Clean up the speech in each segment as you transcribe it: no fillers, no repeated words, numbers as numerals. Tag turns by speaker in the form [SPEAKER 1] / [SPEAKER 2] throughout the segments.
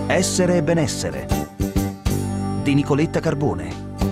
[SPEAKER 1] Essere e benessere di Nicoletta Carbone.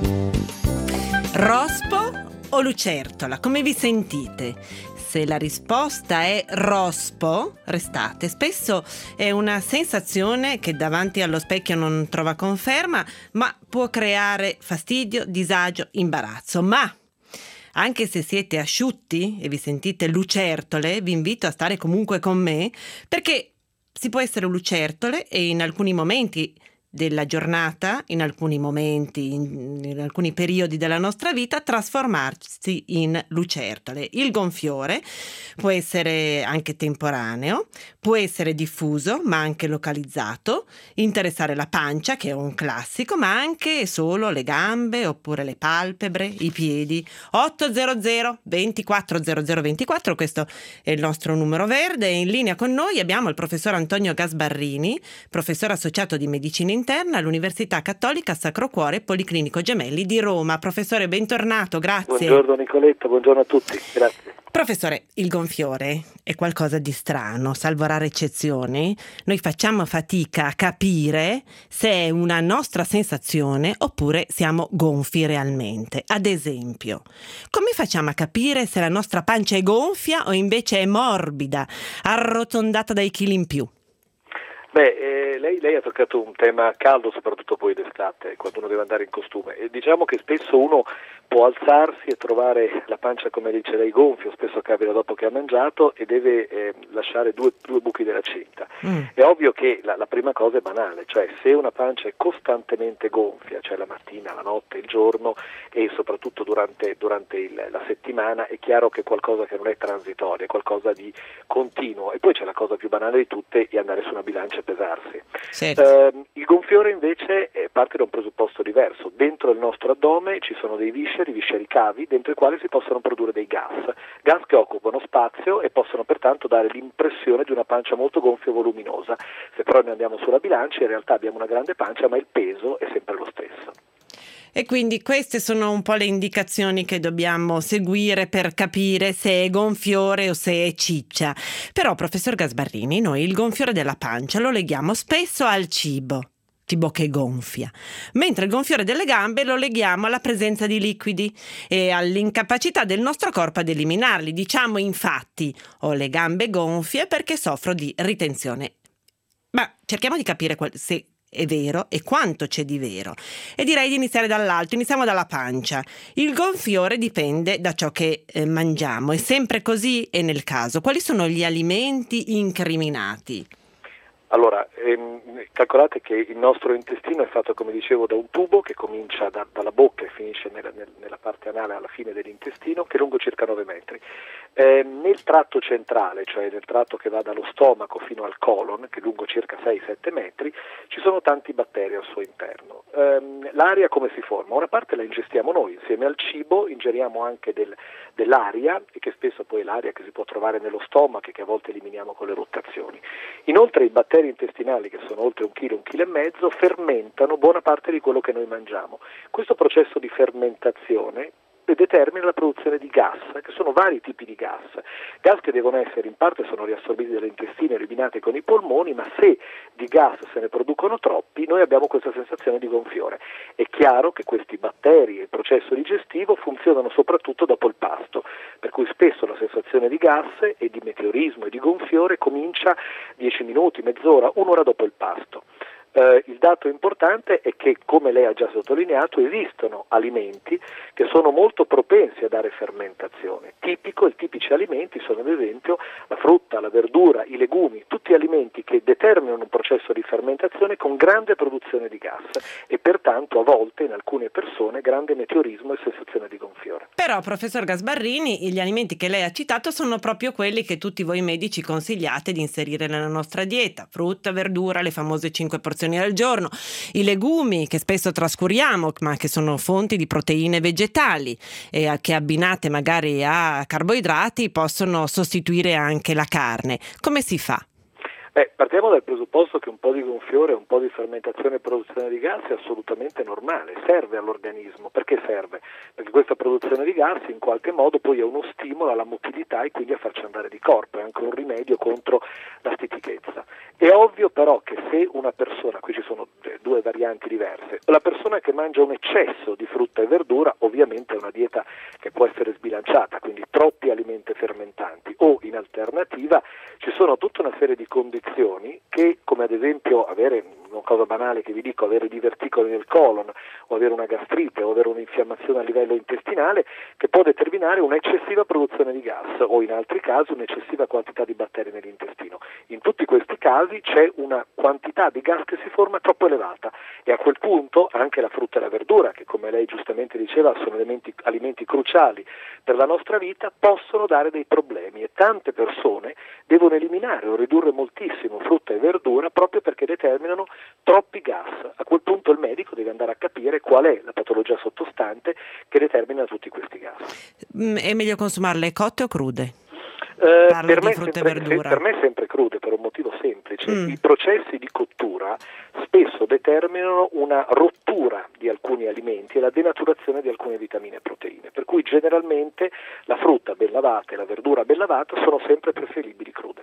[SPEAKER 2] Rospo o lucertola? Come vi sentite? Se la risposta è rospo, restate. Spesso è una sensazione che davanti allo specchio non trova conferma, ma può creare fastidio, disagio, imbarazzo. Ma anche se siete asciutti e vi sentite lucertole, vi invito a stare comunque con me, perché si può essere lucertole e in alcuni momenti della giornata, in alcuni momenti, in alcuni periodi della nostra vita, trasformarsi in lucertole. Il gonfiore può essere anche temporaneo, può essere diffuso, ma anche localizzato, interessare la pancia, che è un classico, ma anche solo le gambe, oppure le palpebre, i piedi. 800 24 00 24, questo è il nostro numero verde. In linea con noi abbiamo il professor Antonio Gasbarrini, professore associato di medicina interna all'Università Cattolica Sacro Cuore Policlinico Gemelli di Roma. Professore, bentornato, grazie.
[SPEAKER 3] Buongiorno Nicoletta, buongiorno a tutti, grazie.
[SPEAKER 2] Professore, il gonfiore è qualcosa di strano, salvo rare eccezioni. Noi facciamo fatica a capire se è una nostra sensazione oppure siamo gonfi realmente. Ad esempio, come facciamo a capire se la nostra pancia è gonfia o invece è morbida, arrotondata dai chili in più?
[SPEAKER 3] Lei ha toccato un tema caldo, soprattutto poi d'estate, quando uno deve andare in costume. E diciamo che spesso uno può alzarsi e trovare la pancia, come dice lei, gonfia, spesso capita dopo che ha mangiato, e deve lasciare due buchi della cinta. È ovvio che la prima cosa è banale, cioè se una pancia è costantemente gonfia, cioè la mattina, la notte, il giorno e soprattutto durante la settimana, è chiaro che è qualcosa che non è transitorio, è qualcosa di continuo. E poi c'è la cosa più banale di tutte, è andare su una bilancia e pesarsi.
[SPEAKER 2] Certo.
[SPEAKER 3] Il gonfiore invece parte da un presupposto diverso. Dentro il nostro addome ci sono dei visceri cavi, dentro i quali si possono produrre dei gas che occupano spazio e possono pertanto dare l'impressione di una pancia molto gonfia e voluminosa. Se però noi andiamo sulla bilancia, in realtà abbiamo una grande pancia, ma il peso è sempre lo stesso.
[SPEAKER 2] E quindi queste sono un po' le indicazioni che dobbiamo seguire per capire se è gonfiore o se è ciccia. Però, professor Gasbarrini, noi il gonfiore della pancia lo leghiamo spesso al cibo che gonfia, mentre il gonfiore delle gambe lo leghiamo alla presenza di liquidi e all'incapacità del nostro corpo ad eliminarli. Diciamo infatti, ho le gambe gonfie perché soffro di ritenzione. Ma cerchiamo di capire se è vero e quanto c'è di vero. E direi di iniziare dall'alto, iniziamo dalla pancia. Il gonfiore dipende da ciò che mangiamo. È sempre così? E nel caso, quali sono gli alimenti incriminati?
[SPEAKER 3] Allora, calcolate che il nostro intestino è fatto, come dicevo, da un tubo che comincia dalla bocca e finisce nella parte anale alla fine dell'intestino, che è lungo circa 9 metri. Nel tratto centrale, cioè nel tratto che va dallo stomaco fino al colon, che è lungo circa 6-7 metri, ci sono tanti batteri al suo interno. L'aria come si forma? Una parte la ingestiamo noi, insieme al cibo ingeriamo anche dell'aria, e che spesso poi è l'aria che si può trovare nello stomaco e che a volte eliminiamo con le ruttazioni. Inoltre i batteri intestinali, che sono oltre 1 chilo e mezzo, fermentano buona parte di quello che noi mangiamo. Questo processo di fermentazione determina la produzione di gas, che sono vari tipi di gas che devono essere, in parte sono riassorbiti dall'intestino e eliminati con i polmoni, ma se di gas se ne producono troppi, noi abbiamo questa sensazione di gonfiore. È chiaro che questi batteri e il processo digestivo funzionano soprattutto dopo il pasto, per cui spesso la sensazione di gas e di meteorismo e di gonfiore comincia 10 minuti, mezz'ora, un'ora dopo il pasto. Il dato importante è che, come lei ha già sottolineato, esistono alimenti che sono molto propensi a dare fermentazione. Tipici alimenti sono ad esempio la frutta, la verdura, i legumi, tutti alimenti che determinano un processo di fermentazione con grande produzione di gas e pertanto a volte in alcune persone grande meteorismo e sensazione di gonfiore.
[SPEAKER 2] Però, professor Gasbarrini, gli alimenti che lei ha citato sono proprio quelli che tutti voi medici consigliate di inserire nella nostra dieta: frutta, verdura, le famose 5 porzioni al giorno, i legumi che spesso trascuriamo ma che sono fonti di proteine vegetali e che abbinate magari a carboidrati possono sostituire anche la carne. Come si fa?
[SPEAKER 3] Partiamo dal presupposto che un po' di gonfiore, un po' di fermentazione e produzione di gas è assolutamente normale, serve all'organismo. Perché serve? Perché questa produzione di gas in qualche modo poi è uno stimolo alla motilità e quindi a farci andare di corpo, è anche un rimedio contro la stitichezza. È ovvio però che se una persona, qui ci sono due varianti diverse, la persona che mangia un eccesso di frutta e verdura ovviamente è una dieta che può essere sbilanciata, quindi troppi alimenti fermentanti, o in alternativa ci sono tutta una serie di condizioni che, come ad esempio avere, una cosa banale che vi dico, avere diverticoli nel colon o avere una gastrite o avere un'infiammazione a livello intestinale, che può determinare un'eccessiva produzione di gas o in altri casi un'eccessiva quantità di batteri nell'intestino. In tutti questi casi c'è una quantità di gas che si forma troppo elevata e a quel punto anche la frutta e la verdura, che come lei giustamente diceva sono alimenti cruciali per la nostra vita, possono dare dei problemi e tante persone devono eliminare o ridurre moltissimo frutta e verdura proprio perché determinano troppi gas. A quel punto il medico deve andare a capire qual è la patologia sottostante che determina tutti questi gas.
[SPEAKER 2] È meglio consumarle cotte o crude?
[SPEAKER 3] Per
[SPEAKER 2] di frutta e verdura.
[SPEAKER 3] Per me sempre crude, per un motivo semplice. I processi di cottura spesso determinano una rottura di alcuni alimenti e la denaturazione di alcune vitamine e proteine, per cui generalmente la frutta ben lavata e la verdura ben lavata sono sempre preferibili crude.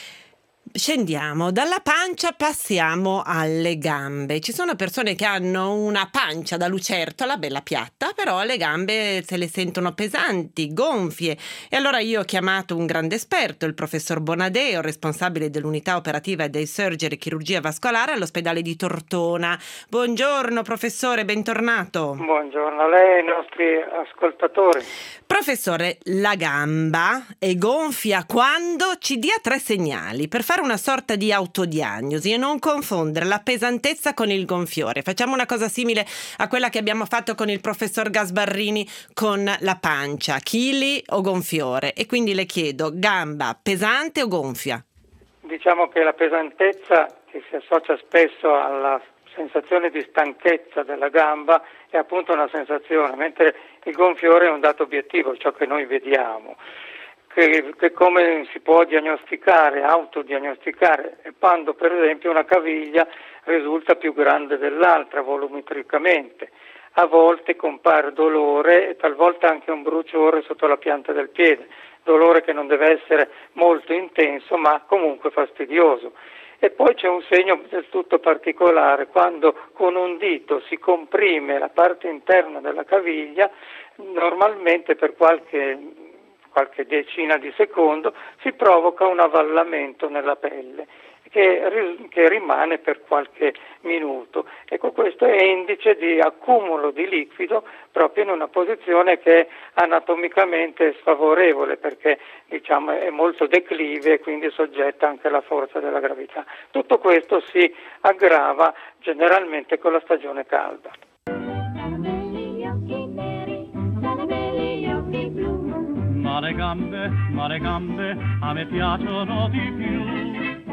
[SPEAKER 2] Scendiamo, dalla pancia passiamo alle gambe. Ci sono persone che hanno una pancia da lucertola, bella piatta, però le gambe se le sentono pesanti, gonfie. E allora io ho chiamato un grande esperto, il professor Bonadeo, responsabile dell'unità operativa e dei surgery chirurgia vascolare all'ospedale di Tortona. Buongiorno professore, bentornato.
[SPEAKER 4] Buongiorno a lei e ai nostri ascoltatori.
[SPEAKER 2] Professore, la gamba è gonfia quando ci dia 3 segnali per fare una sorta di autodiagnosi e non confondere la pesantezza con il gonfiore. Facciamo una cosa simile a quella che abbiamo fatto con il professor Gasbarrini con la pancia, chili o gonfiore. E quindi le chiedo, gamba pesante o gonfia?
[SPEAKER 4] Diciamo che la pesantezza, che si associa spesso alla sensazione di stanchezza della gamba, è appunto una sensazione, mentre il gonfiore è un dato obiettivo, ciò che noi vediamo. Che come si può diagnosticare, autodiagnosticare, quando per esempio una caviglia risulta più grande dell'altra volumetricamente. A volte compare dolore e talvolta anche un bruciore sotto la pianta del piede, dolore che non deve essere molto intenso ma comunque fastidioso. E poi c'è un segno del tutto particolare, quando con un dito si comprime la parte interna della caviglia, normalmente per qualche decina di secondo si provoca un avvallamento nella pelle che rimane per qualche minuto. Ecco, questo è indice di accumulo di liquido proprio in una posizione che è anatomicamente sfavorevole, perché diciamo è molto declive e quindi soggetta anche alla forza della gravità. Tutto questo si aggrava generalmente con la stagione calda.
[SPEAKER 5] Ma le gambe a me piacciono di più.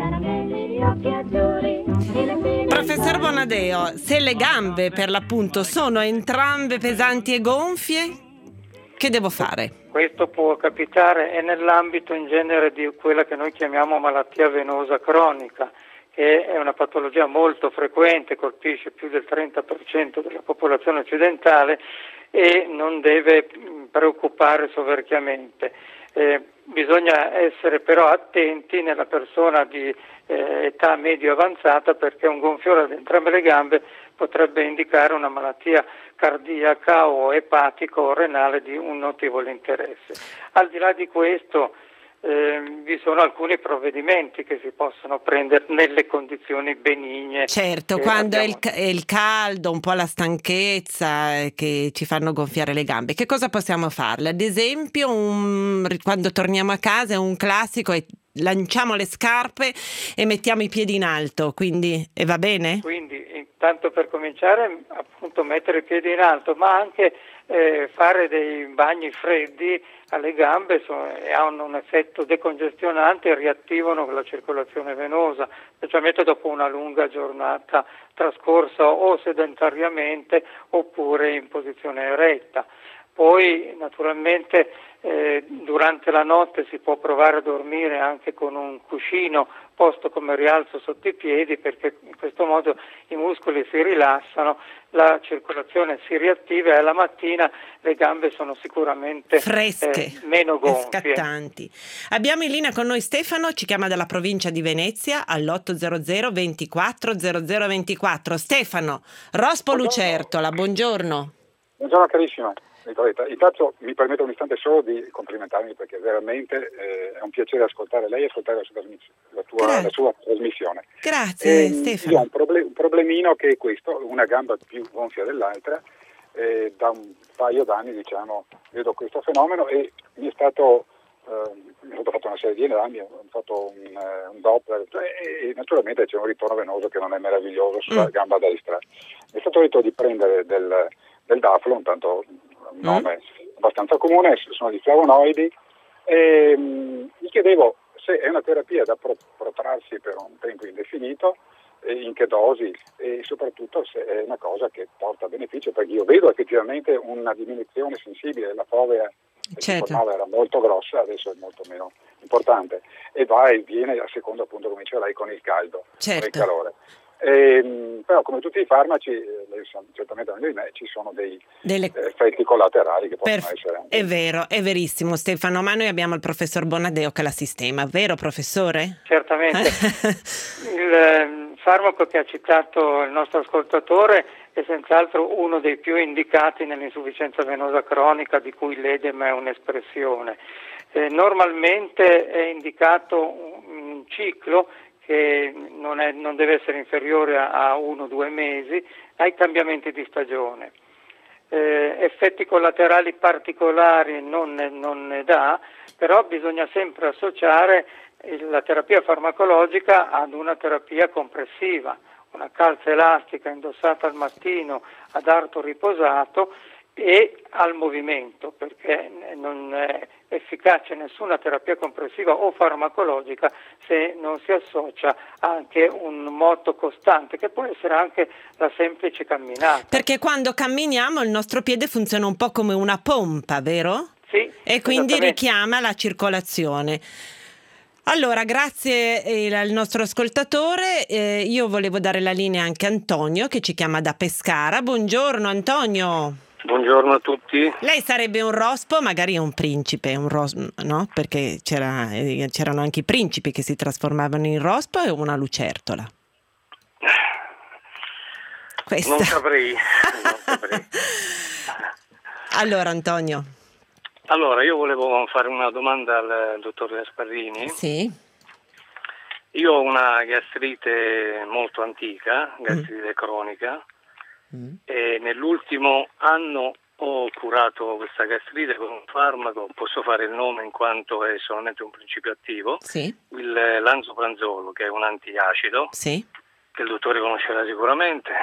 [SPEAKER 2] Professor Bonadeo, se le gambe per l'appunto sono entrambe pesanti e gonfie, che devo fare?
[SPEAKER 4] Questo può capitare e nell'ambito in genere di quella che noi chiamiamo malattia venosa cronica, che è una patologia molto frequente, colpisce più del 30% della popolazione occidentale e non deve preoccupare soverchiamente. Bisogna essere però attenti nella persona di età medio avanzata, perché un gonfiore ad entrambe le gambe potrebbe indicare una malattia cardiaca o epatica o renale di un notevole interesse. Al di là di questo vi sono alcuni provvedimenti che si possono prendere nelle condizioni benigne.
[SPEAKER 2] Certo, quando è il caldo, un po' la stanchezza che ci fanno gonfiare le gambe. Che cosa possiamo farle? Ad esempio, quando torniamo a casa è un classico e lanciamo le scarpe e mettiamo i piedi in alto, quindi va bene?
[SPEAKER 4] Quindi, tanto per cominciare, appunto mettere i piedi in alto, ma anche fare dei bagni freddi alle gambe hanno un effetto decongestionante e riattivano la circolazione venosa, specialmente dopo una lunga giornata trascorsa o sedentariamente oppure in posizione eretta. Poi naturalmente durante la notte si può provare a dormire anche con un cuscino posto come rialzo sotto i piedi, perché in questo modo i muscoli si rilassano, la circolazione si riattiva e alla mattina le gambe sono sicuramente
[SPEAKER 2] fresche,
[SPEAKER 4] meno
[SPEAKER 2] e
[SPEAKER 4] gonfie.
[SPEAKER 2] scattanti. Abbiamo in linea con noi Stefano, ci chiama dalla provincia di Venezia all'800 24 0024. Stefano, Rospo Lucertola, buongiorno.
[SPEAKER 6] Buongiorno carissima. Intanto mi permetto un istante solo di complimentarmi, perché veramente è un piacere ascoltare lei e ascoltare la sua trasmissione.
[SPEAKER 2] Grazie Stefano.
[SPEAKER 6] Io ho un problemino, che è questo: una gamba più gonfia dell'altra. Da un paio d'anni vedo questo fenomeno, e mi è stato fatto una serie di esami, ho fatto un Doppler e naturalmente c'è un ritorno venoso che non è meraviglioso sulla gamba destra. Mi è stato detto di prendere del Daflo, intanto un nome abbastanza comune, sono di flavonoidi, e mi chiedevo se è una terapia da protrarsi per un tempo indefinito, in che dosi, e soprattutto se è una cosa che porta beneficio, perché io vedo effettivamente una diminuzione sensibile. La fovea che si formava era molto grossa, adesso è molto meno importante, e va e viene a seconda, appunto, come diceva lei, con il caldo, con il calore. Però come tutti i farmaci, lei certamente meglio di me, ci sono degli effetti collaterali che possono essere anche...
[SPEAKER 2] È vero, è verissimo Stefano, ma noi abbiamo il professor Bonadeo che la sistema, vero professore?
[SPEAKER 4] Certamente. Il farmaco che ha citato il nostro ascoltatore è senz'altro uno dei più indicati nell'insufficienza venosa cronica, di cui l'edema è un'espressione. Normalmente è indicato un ciclo che non deve essere inferiore a 1 o 2 mesi, ai cambiamenti di stagione. Effetti collaterali particolari non ne dà, però bisogna sempre associare la terapia farmacologica ad una terapia compressiva, una calza elastica indossata al mattino ad arto riposato e al movimento, perché non è efficace nessuna terapia compressiva o farmacologica se non si associa anche un moto costante, che può essere anche la semplice camminata.
[SPEAKER 2] Perché quando camminiamo il nostro piede funziona un po' come una pompa, vero?
[SPEAKER 4] Sì.
[SPEAKER 2] E quindi richiama la circolazione. Allora, grazie al nostro ascoltatore. Io volevo dare la linea anche a Antonio, che ci chiama da Pescara. Buongiorno Antonio.
[SPEAKER 7] Buongiorno a tutti.
[SPEAKER 2] Lei sarebbe un rospo, magari un principe, no? Perché c'erano anche i principi che si trasformavano in rospo, e una lucertola. Questa.
[SPEAKER 7] Non saprei.
[SPEAKER 2] Allora Antonio.
[SPEAKER 7] Allora, io volevo fare una domanda al dottor Gasparrini.
[SPEAKER 2] Sì.
[SPEAKER 7] Io ho una gastrite molto antica, gastrite cronica, e nell'ultimo anno ho curato questa gastrite con un farmaco, posso fare il nome in quanto è solamente un principio attivo, il Lansoprazolo, che è un antiacido, che il dottore conoscerà sicuramente.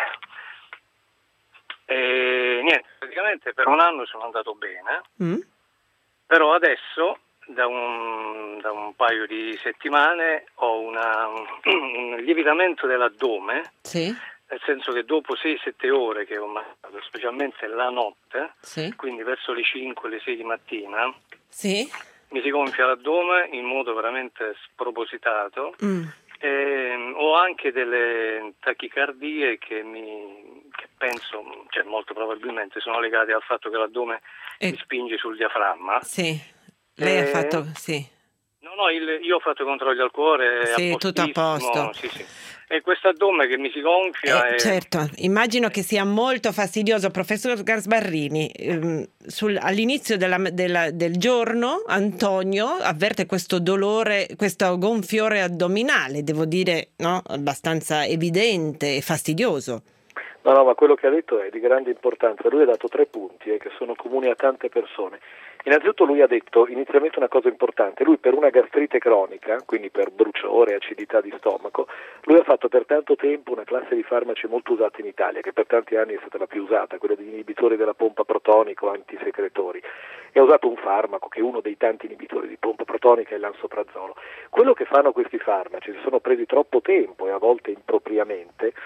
[SPEAKER 7] E niente, praticamente per un anno sono andato bene, però adesso da un paio di settimane ho un lievitamento dell'addome, nel senso che dopo 6-7 ore che ho mangiato, specialmente la notte, quindi verso le 5, le 6 di mattina, mi si gonfia l'addome in modo veramente spropositato. Ho anche delle tachicardie che penso, cioè molto probabilmente sono legate al fatto che l'addome mi spinge sul diaframma.
[SPEAKER 2] Lei ha fatto,
[SPEAKER 7] No, io ho fatto i controlli al cuore,
[SPEAKER 2] tutto a posto.
[SPEAKER 7] E questo addome che mi si gonfia
[SPEAKER 2] certo, immagino che sia molto fastidioso. Professor Gasparrini, all'inizio del giorno Antonio avverte questo dolore, questo gonfiore addominale, devo dire, no? Abbastanza evidente e fastidioso.
[SPEAKER 3] No, ma quello che ha detto è di grande importanza. Lui ha dato 3 punti che sono comuni a tante persone. Innanzitutto lui ha detto inizialmente una cosa importante: lui per una gastrite cronica, quindi per bruciore, acidità di stomaco, lui ha fatto per tanto tempo una classe di farmaci molto usata in Italia, che per tanti anni è stata la più usata, quella degli inibitori della pompa protonica o antisecretori, e ha usato un farmaco che è uno dei tanti inibitori di pompa protonica, è il Lansoprazolo. Quello che fanno questi farmaci, si sono presi troppo tempo e a volte impropriamente,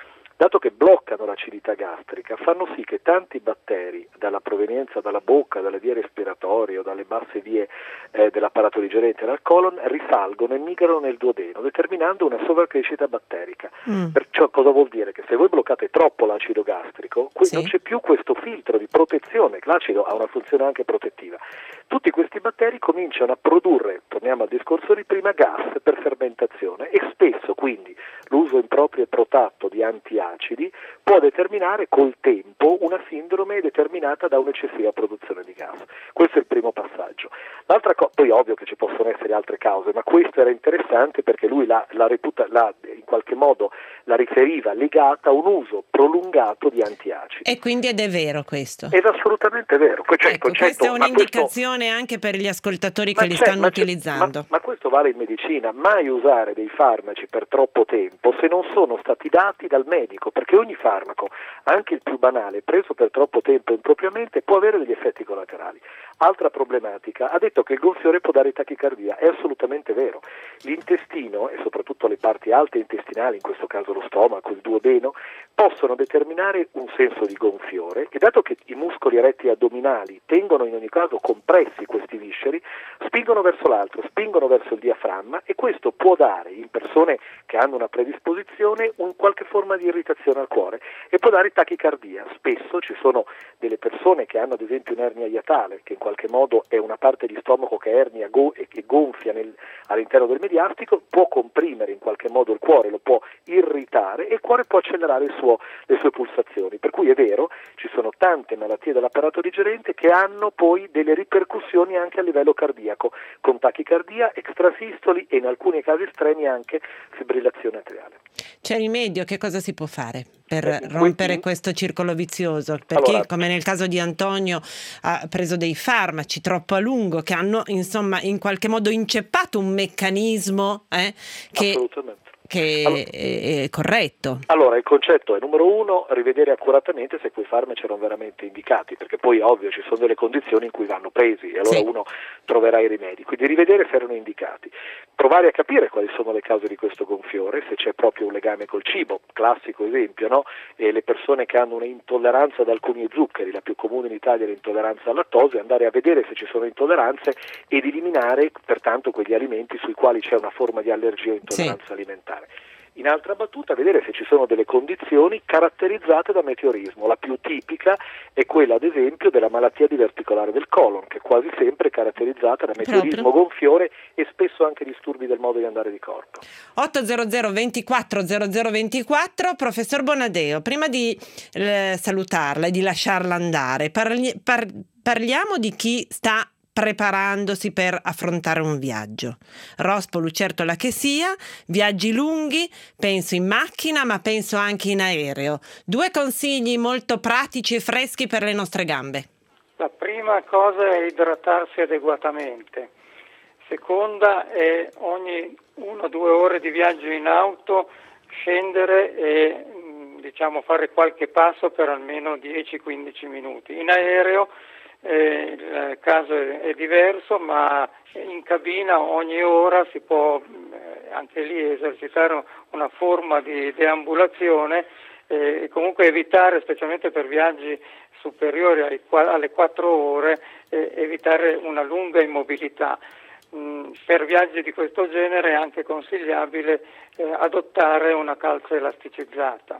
[SPEAKER 3] dato che bloccano l'acidità gastrica, fanno sì che tanti batteri dalla provenienza dalla bocca, dalle vie respiratorie o dalle basse vie dell'apparato digerente dal colon risalgono e migrano nel duodeno, determinando una sovracrescita batterica. Perciò cosa vuol dire? Che se voi bloccate troppo l'acido gastrico, non c'è più questo filtro di protezione, l'acido ha una funzione anche protettiva. Tutti questi batteri cominciano a produrre, torniamo al discorso di prima, gas per fermentazione e spesso quindi l'uso improprio e protatto di antiacidi può determinare col tempo una sindrome determinata da un'eccessiva produzione di gas. Questo è il primo passaggio. L'altra poi ovvio che ci possono essere altre cause, ma questo era interessante perché lui in qualche modo la riferiva legata a un uso prolungato di antiacidi.
[SPEAKER 2] E quindi ed è vero questo?
[SPEAKER 3] Ed è assolutamente vero.
[SPEAKER 2] Questa è un'indicazione anche per gli ascoltatori che li stanno utilizzando.
[SPEAKER 3] Ma questo vale in medicina, mai usare dei farmaci per troppo tempo se non sono stati dati dal medico, perché ogni farmaco, anche il più banale, preso per troppo tempo impropriamente, può avere degli effetti collaterali. Altra problematica, ha detto che il gonfiore può dare tachicardia, è assolutamente vero. L'intestino, e soprattutto le parti alte intestinali, in questo caso lo stomaco, il duodeno, possono determinare un senso di gonfiore e dato che i muscoli eretti addominali tengono in ogni caso compressi questi visceri, spingono verso l'alto, spingono verso il diaframma e questo può dare in persone che hanno una predisposizione un qualche forma di irritazione al cuore e può dare tachicardia. Spesso ci sono delle persone che hanno ad esempio un'ernia iatale, che in qualche modo è una parte di stomaco che ernia e che gonfia all'interno del mediastico, può comprimere in qualche modo il cuore, lo può irritare e il cuore può accelerare le sue pulsazioni. Per cui è vero, ci sono tante malattie dell'apparato digerente che hanno poi delle ripercussioni anche a livello cardiaco, con tachicardia, extrasistoli e in alcuni casi estremi anche fibrillazione atriale.
[SPEAKER 2] C'è rimedio? Che cosa si può fare per rompere questo circolo vizioso? Perché come nel caso di Antonio ha preso dei farmaci troppo a lungo che hanno insomma in qualche modo inceppato un meccanismo che è corretto.
[SPEAKER 3] Allora il concetto è numero 1, rivedere accuratamente se quei farmaci erano veramente indicati, perché poi ovvio ci sono delle condizioni in cui vanno presi e allora uno troverà i rimedi, quindi rivedere se erano indicati, provare a capire quali sono le cause di questo gonfiore, se c'è proprio un legame col cibo, classico esempio, no? E le persone che hanno un'intolleranza ad alcuni zuccheri, la più comune in Italia è l'intolleranza al lattosio, andare a vedere se ci sono intolleranze ed eliminare pertanto quegli alimenti sui quali c'è una forma di allergia o intolleranza alimentare. In altra battuta, vedere se ci sono delle condizioni caratterizzate da meteorismo. La più tipica è quella, ad esempio, della malattia diverticolare del colon, che è quasi sempre caratterizzata da meteorismo gonfiore e spesso anche disturbi del modo di andare di corpo.
[SPEAKER 2] 800 24 0024, professor Bonadeo, prima di salutarla e di lasciarla andare, parliamo di chi sta preparandosi per affrontare un viaggio. Rospo, lucertola che sia, viaggi lunghi, penso in macchina ma penso anche in aereo. 2 consigli molto pratici e freschi per le nostre gambe.
[SPEAKER 4] La prima cosa è idratarsi adeguatamente. Seconda è ogni 1-2 ore di viaggio in auto scendere e fare qualche passo per almeno 10-15 minuti. In aereo il caso è diverso, ma in cabina ogni ora si può anche lì esercitare una forma di deambulazione e comunque evitare, specialmente per viaggi superiori alle 4 ore, evitare una lunga immobilità. Per viaggi di questo genere è anche consigliabile adottare una calza elasticizzata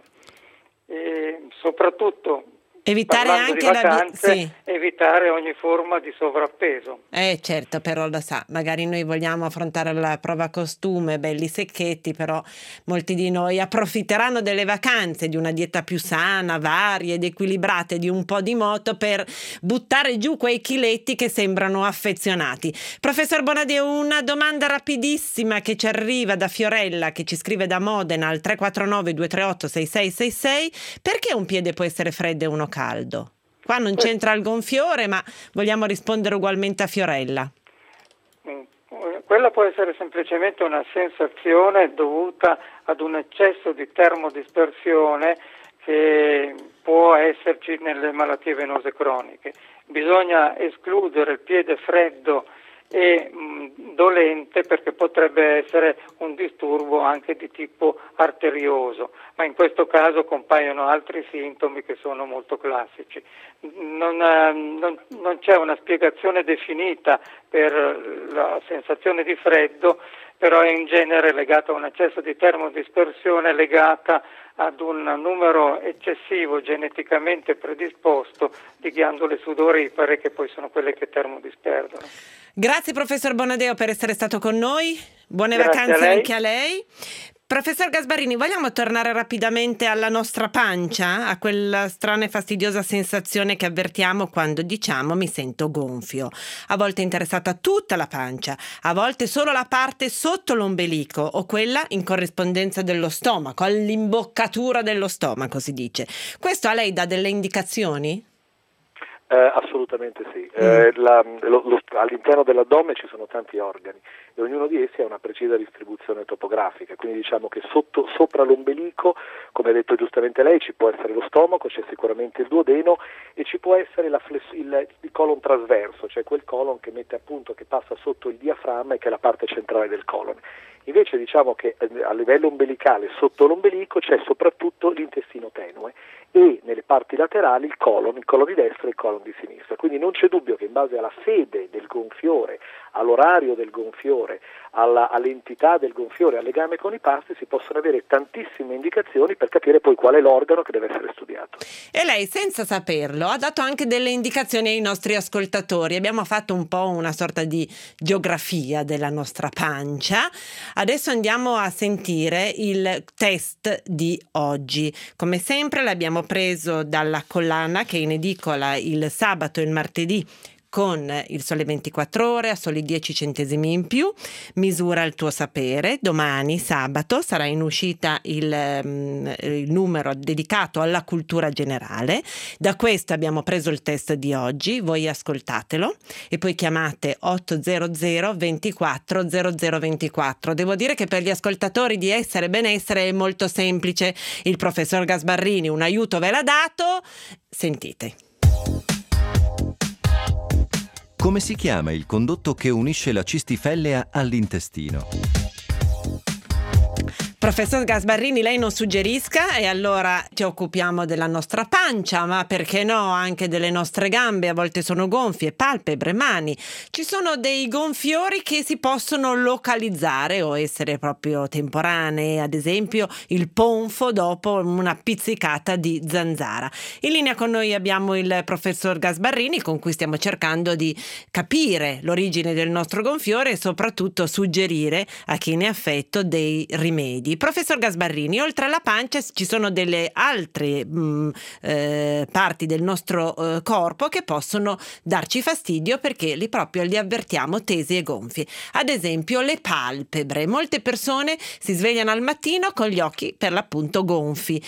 [SPEAKER 4] e soprattutto
[SPEAKER 2] evitare anche
[SPEAKER 4] vacanze, evitare ogni forma di sovrappeso.
[SPEAKER 2] Certo, però lo sa, magari noi vogliamo affrontare la prova costume belli secchetti, però molti di noi approfitteranno delle vacanze, di una dieta più sana, varia ed equilibrata, di un po' di moto per buttare giù quei chiletti che sembrano affezionati. Professor Bonadeo, una domanda rapidissima che ci arriva da Fiorella, che ci scrive da Modena al 349 238 6666. Perché un piede può essere freddo e uno caldo? Qua non c'entra il gonfiore, ma vogliamo rispondere ugualmente a Fiorella.
[SPEAKER 4] Quella può essere semplicemente una sensazione dovuta ad un eccesso di termodispersione che può esserci nelle malattie venose croniche. Bisogna escludere il piede freddo e dolente, perché potrebbe essere un disturbo anche di tipo arterioso, ma in questo caso compaiono altri sintomi che sono molto classici. Non c'è una spiegazione definita per la sensazione di freddo, però è in genere legata a un eccesso di termodispersione legata ad un numero eccessivo geneticamente predisposto di ghiandole sudoripare, che poi sono quelle che termodisperdono.
[SPEAKER 2] Grazie professor Bonadeo per essere stato con noi, buone
[SPEAKER 4] Grazie
[SPEAKER 2] vacanze anche a lei. Professor Gasbarrini, vogliamo tornare rapidamente alla nostra pancia, a quella strana e fastidiosa sensazione che avvertiamo quando diciamo mi sento gonfio. A volte è interessata tutta la pancia, a volte solo la parte sotto l'ombelico o quella in corrispondenza dello stomaco, all'imboccatura dello stomaco si dice. Questo a lei dà delle indicazioni?
[SPEAKER 3] Assolutamente sì. All'interno dell'addome ci sono tanti organi e ognuno di essi ha una precisa distribuzione topografica, quindi diciamo che sopra l'ombelico, come ha detto giustamente lei, ci può essere lo stomaco, c'è sicuramente il duodeno e ci può essere il colon trasverso, cioè quel colon che passa sotto il diaframma e che è la parte centrale del colon. Invece diciamo che a livello ombelicale sotto l'ombelico c'è soprattutto l'intestino tenue e nelle parti laterali il colon di destra e il colon di sinistra. Quindi non c'è dubbio che in base alla sede del gonfiore, all'orario del gonfiore, all'entità del gonfiore, al legame con i pasti si possono avere tantissime indicazioni per capire poi qual è l'organo che deve essere studiato.
[SPEAKER 2] E lei, senza saperlo, ha dato anche delle indicazioni ai nostri ascoltatori. Abbiamo fatto un po' una sorta di geografia della nostra pancia. Adesso andiamo a sentire il test di oggi. Come sempre l'abbiamo preso dalla collana che è in edicola il sabato e il martedì con il Sole 24 Ore a soli 10 centesimi in più. Misura il tuo sapere. Domani sabato sarà in uscita il numero dedicato alla cultura generale. Da questo abbiamo preso il test di oggi, voi ascoltatelo e poi chiamate 800 24 0024. Devo dire che per gli ascoltatori di Essere Benessere è molto semplice, il professor Gasbarrini un aiuto ve l'ha dato, sentite.
[SPEAKER 8] Come si chiama il condotto che unisce la cistifellea all'intestino?
[SPEAKER 2] Professor Gasbarrini, lei non suggerisca e allora ci occupiamo della nostra pancia, ma perché no anche delle nostre gambe, a volte sono gonfie, palpebre, mani. Ci sono dei gonfiori che si possono localizzare o essere proprio temporanei, ad esempio il ponfo dopo una pizzicata di zanzara. In linea con noi abbiamo il professor Gasbarrini con cui stiamo cercando di capire l'origine del nostro gonfiore e soprattutto suggerire a chi ne è affetto dei rimedi. Professor Gasbarrini, oltre alla pancia ci sono delle altre parti del nostro corpo che possono darci fastidio perché li avvertiamo tesi e gonfi. Ad esempio le palpebre. Molte persone si svegliano al mattino con gli occhi per l'appunto gonfi.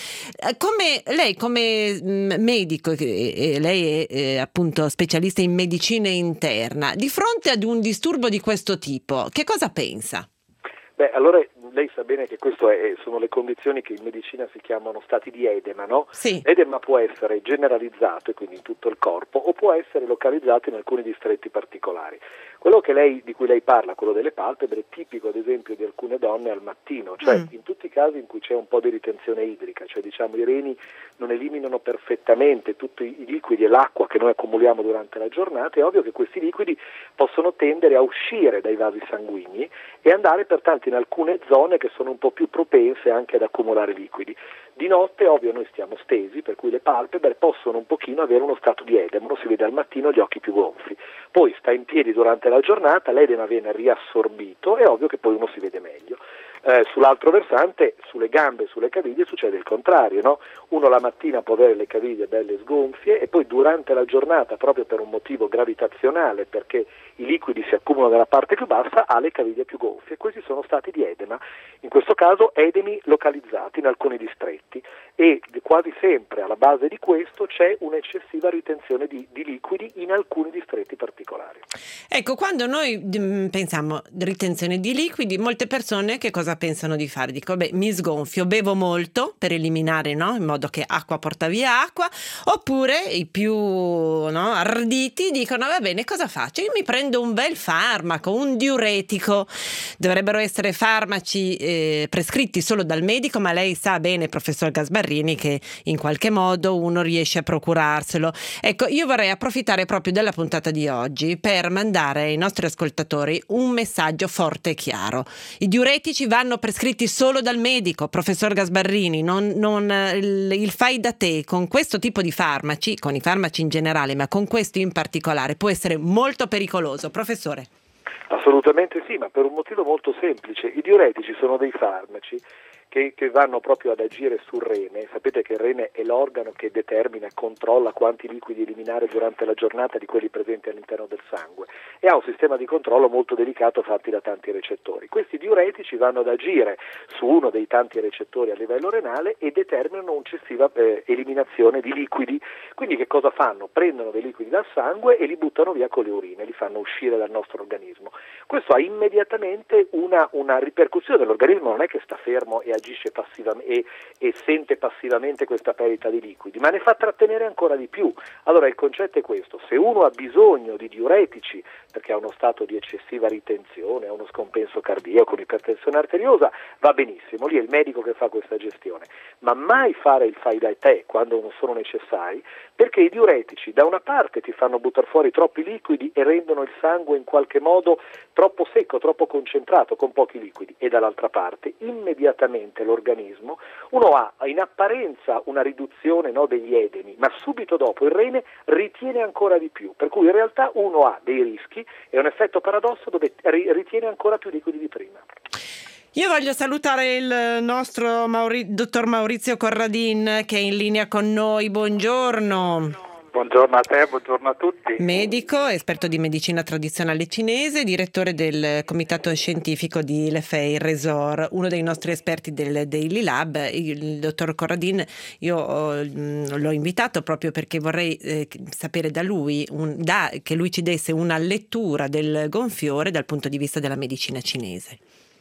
[SPEAKER 2] Come medico, e lei è appunto specialista in medicina interna, di fronte ad un disturbo di questo tipo, che cosa pensa?
[SPEAKER 3] Allora lei sa bene che queste sono le condizioni che in medicina si chiamano stati di edema, no?
[SPEAKER 2] Sì.
[SPEAKER 3] Edema può essere generalizzato e quindi in tutto il corpo o può essere localizzato in alcuni distretti particolari. Quello di cui lei parla, quello delle palpebre, è tipico ad esempio di alcune donne al mattino, cioè in tutti i casi in cui c'è un po' di ritenzione idrica, cioè diciamo i reni non eliminano perfettamente tutti i liquidi e l'acqua che noi accumuliamo durante la giornata, è ovvio che questi liquidi possono tendere a uscire dai vasi sanguigni e andare pertanto in alcune zone che sono un po' più propense anche ad accumulare liquidi. Di notte, ovvio, noi stiamo stesi, per cui le palpebre possono un pochino avere uno stato di edema, uno si vede al mattino gli occhi più gonfi, poi sta in piedi durante la giornata, l'edema viene riassorbito, è ovvio che poi uno si vede meglio. Sull'altro versante, sulle gambe e sulle caviglie succede il contrario, no? Uno la mattina può avere le caviglie belle sgonfie e poi durante la giornata, proprio per un motivo gravitazionale, perché i liquidi si accumulano nella parte più bassa, ha le caviglie più gonfie. Questi sono stati di edema, in questo caso edemi localizzati in alcuni distretti e quasi sempre alla base di questo c'è un'eccessiva ritenzione di liquidi in alcuni distretti particolari.
[SPEAKER 2] Ecco, quando noi pensiamo ritenzione di liquidi, molte persone che cosa cosa pensano di fare? Dico, mi sgonfio, bevo molto per eliminare, no? In modo che acqua porta via acqua, oppure i più arditi dicono, va bene, cosa faccio? Io mi prendo un bel farmaco, un diuretico. Dovrebbero essere farmaci prescritti solo dal medico, ma lei sa bene, professor Gasbarrini, che in qualche modo uno riesce a procurarselo. Ecco, io vorrei approfittare proprio della puntata di oggi per mandare ai nostri ascoltatori un messaggio forte e chiaro. I diuretici vanno prescritti solo dal medico, professor Gasbarrini, non il fai da te con questo tipo di farmaci, con i farmaci in generale, ma con questo in particolare, può essere molto pericoloso. Professore.
[SPEAKER 3] Assolutamente sì, ma per un motivo molto semplice. I diuretici sono dei farmaci che vanno proprio ad agire sul rene. Sapete che il rene è l'organo che determina e controlla quanti liquidi eliminare durante la giornata di quelli presenti all'interno del sangue, e ha un sistema di controllo molto delicato fatti da tanti recettori. Questi diuretici vanno ad agire su uno dei tanti recettori a livello renale e determinano un'eccessiva eliminazione di liquidi. Quindi che cosa fanno? Prendono dei liquidi dal sangue e li buttano via con le urine, li fanno uscire dal nostro organismo. Questo ha immediatamente una ripercussione. L'organismo non è che sta fermo e agisce passivamente e sente passivamente questa perdita di liquidi, ma ne fa trattenere ancora di più. Allora il concetto è questo: se uno ha bisogno di diuretici perché ha uno stato di eccessiva ritenzione, ha uno scompenso cardiaco, un'ipertensione arteriosa, va benissimo, lì è il medico che fa questa gestione, ma mai fare il fai da te quando non sono necessari, perché i diuretici da una parte ti fanno buttare fuori troppi liquidi e rendono il sangue in qualche modo troppo secco, troppo concentrato, con pochi liquidi, e dall'altra parte immediatamente l'organismo, uno ha in apparenza una riduzione degli edemi, ma subito dopo il rene ritiene ancora di più, per cui in realtà uno ha dei rischi e un effetto paradosso dove ritiene ancora più liquidi di prima.
[SPEAKER 2] Io voglio salutare il nostro dottor Maurizio Corradin, che è in linea con noi. Buongiorno.
[SPEAKER 9] Buongiorno a te, buongiorno a tutti.
[SPEAKER 2] Medico, esperto di medicina tradizionale cinese, direttore del comitato scientifico di Le Fei Resort, uno dei nostri esperti del Daily Lab. Il dottor Corradin, io l'ho invitato proprio perché vorrei sapere da lui, che lui ci desse una lettura del gonfiore dal punto di vista della medicina cinese.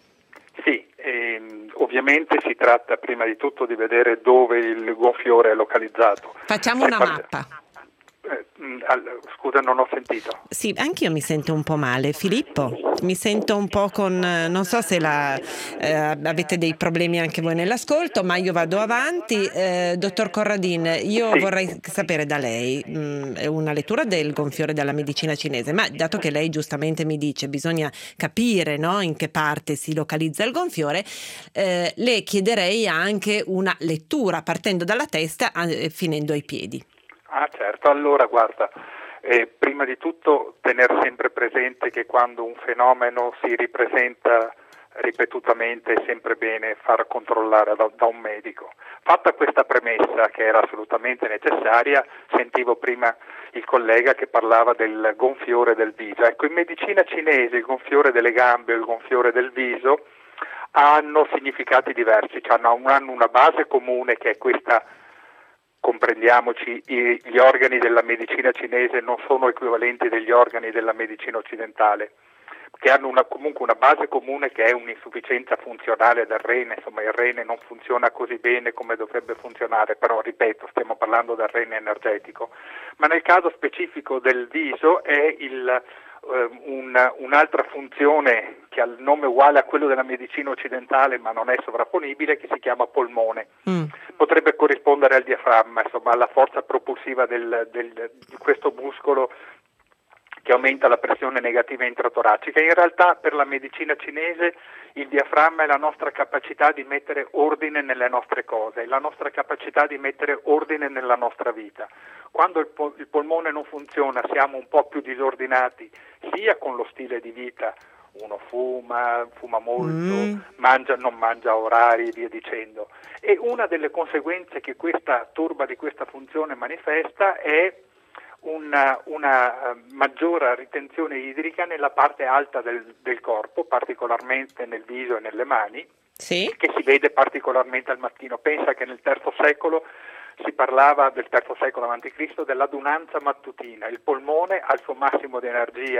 [SPEAKER 9] Sì, ovviamente si tratta prima di tutto di vedere dove il gonfiore è localizzato.
[SPEAKER 2] Facciamo una mappa.
[SPEAKER 9] Scusa, non ho sentito.
[SPEAKER 2] Sì, anch'io mi sento un po' male. Filippo, mi sento un po' non so se avete dei problemi anche voi nell'ascolto, ma io vado avanti. Dottor Corradin, io vorrei sapere da lei una lettura del gonfiore della medicina cinese, ma dato che lei giustamente mi dice bisogna capire in che parte si localizza il gonfiore, le chiederei anche una lettura partendo dalla testa e finendo ai piedi.
[SPEAKER 9] Ah, certo, allora guarda, prima di tutto tenere sempre presente che quando un fenomeno si ripresenta ripetutamente è sempre bene far controllare da un medico. Fatta questa premessa, che era assolutamente necessaria, sentivo prima il collega che parlava del gonfiore del viso. Ecco, in medicina cinese il gonfiore delle gambe o il gonfiore del viso hanno significati diversi, hanno una base comune che è questa. Comprendiamoci, gli organi della medicina cinese non sono equivalenti degli organi della medicina occidentale, che hanno comunque una base comune che è un'insufficienza funzionale del rene. Insomma, il rene non funziona così bene come dovrebbe funzionare, però ripeto, stiamo parlando del rene energetico. Ma nel caso specifico del viso è un'altra funzione che ha il nome uguale a quello della medicina occidentale ma non è sovrapponibile, che si chiama polmone. Potrebbe corrispondere al diaframma, insomma alla forza propulsiva di questo muscolo che aumenta la pressione negativa intratoracica. In realtà per la medicina cinese il diaframma è la nostra capacità di mettere ordine nelle nostre cose, la nostra capacità di mettere ordine nella nostra vita. Quando il polmone non funziona siamo un po' più disordinati, sia con lo stile di vita, uno fuma molto, non mangia a orari e via dicendo. E una delle conseguenze che questa turba di questa funzione manifesta è una maggiore ritenzione idrica nella parte alta del corpo, particolarmente nel viso e nelle mani,
[SPEAKER 2] sì,
[SPEAKER 9] che si vede particolarmente al mattino. Pensa che nel III secolo si parlava, del III secolo a.C., dell'adunanza mattutina. Il polmone al suo massimo di energia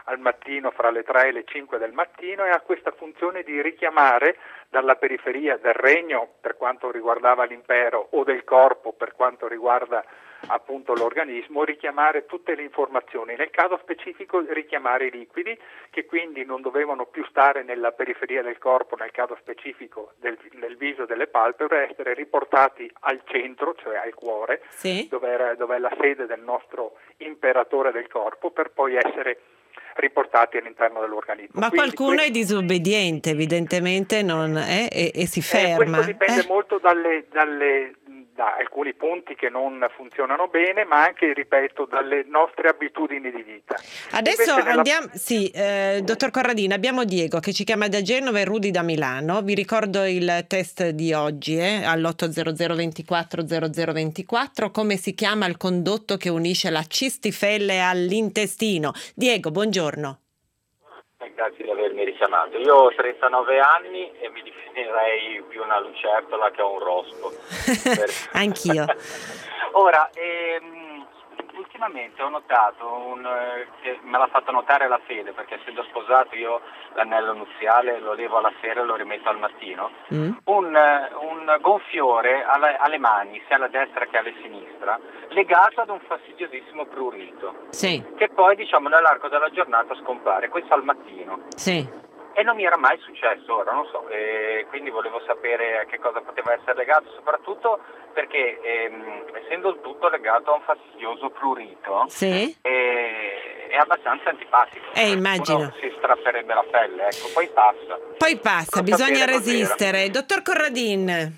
[SPEAKER 9] al mattino fra le 3 e le 5 del mattino, e ha questa funzione di richiamare dalla periferia del regno, per quanto riguardava l'impero, o del corpo per quanto riguarda appunto l'organismo, richiamare tutte le informazioni, nel caso specifico richiamare i liquidi, che quindi non dovevano più stare nella periferia del corpo, nel caso specifico del viso, delle palpebre, essere riportati al centro, cioè al cuore,
[SPEAKER 2] sì,
[SPEAKER 9] dove è la sede del nostro imperatore del corpo, per poi essere riportati all'interno dell'organismo.
[SPEAKER 2] ma
[SPEAKER 9] Quindi
[SPEAKER 2] qualcuno è disobbediente, evidentemente non è, e si ferma.
[SPEAKER 9] Questo dipende molto da alcuni punti che non funzionano bene, ma anche, ripeto, dalle nostre abitudini di vita.
[SPEAKER 2] Adesso
[SPEAKER 9] Invece
[SPEAKER 2] andiamo, sì, dottor Corradini, abbiamo Diego che ci chiama da Genova e Rudy da Milano. Vi ricordo il test di oggi all'800 24 0024. Come si chiama il condotto che unisce la cistifellea all'intestino? Diego, buongiorno.
[SPEAKER 10] Grazie di avermi richiamato. Io ho 39 anni e mi definirei più una lucertola che un rospo.
[SPEAKER 2] Anch'io.
[SPEAKER 10] Ora, ultimamente ho notato che me l'ha fatto notare la Fede, perché essendo sposato io l'anello nuziale lo levo alla sera e lo rimetto al mattino, un gonfiore alle mani, sia alla destra che alla sinistra, legato ad un fastidiosissimo prurito,
[SPEAKER 2] sì,
[SPEAKER 10] che poi nell'arco della giornata scompare, questo al mattino.
[SPEAKER 2] Sì.
[SPEAKER 10] E non mi era mai successo, ora non so, quindi volevo sapere a che cosa poteva essere legato, soprattutto perché essendo il tutto legato a un fastidioso prurito,
[SPEAKER 2] sì,
[SPEAKER 10] è abbastanza antipatico.
[SPEAKER 2] immagino.
[SPEAKER 10] Uno si strapperebbe la pelle, ecco, poi passa.
[SPEAKER 2] Bisogna resistere. Dottor Corradin.